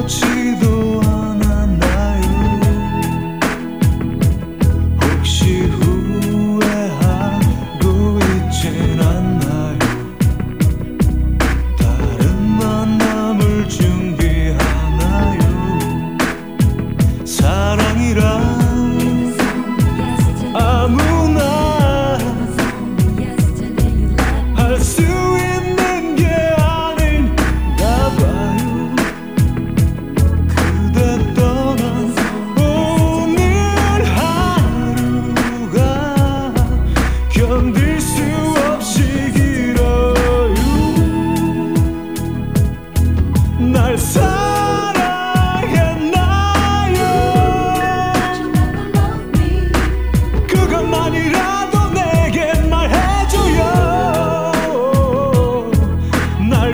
아무렇지도 않았나요? 혹시 후회하고 있진 않나요? 다른 만남을 준비하나요? 사랑이란 아무나 할 수 있는 게 아닌가 봐요. 그대 떠난 오늘 하루가 견딜 수 없이 길어요. 날 그것만이라도 내게 말해줘요. 날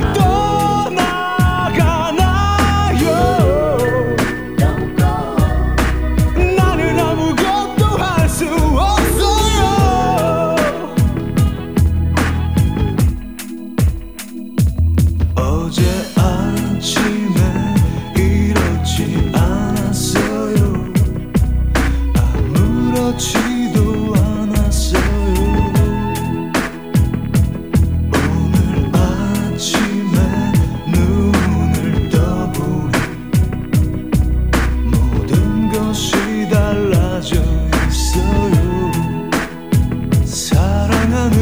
떠나가나요? 나는 아무것도 할 수 없어요. 어제 아침에 이렇지 않았어요. 아무렇지도 않았어요. 오늘 아침에 눈을 떠보니 모든 것이 달라져 있어요. 사랑하는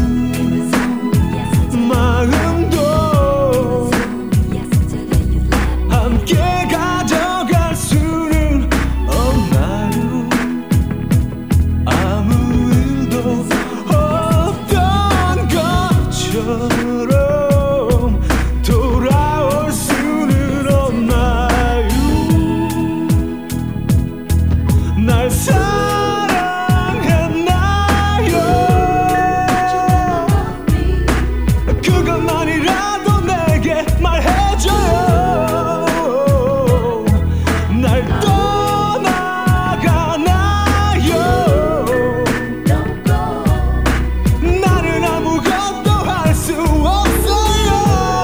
마음도 함께 가져갈 수는 없나요? 아무 일도 없던 것처럼 돌아올 수는 없나요? 날 사랑했나요? 그것만이라도 내게 말해줘요. 날 떠나가나요? 나는 아무것도 할 수 없어요.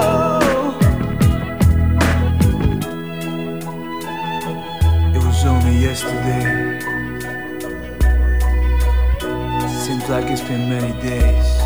It was only yesterday. Seems like it's been many days.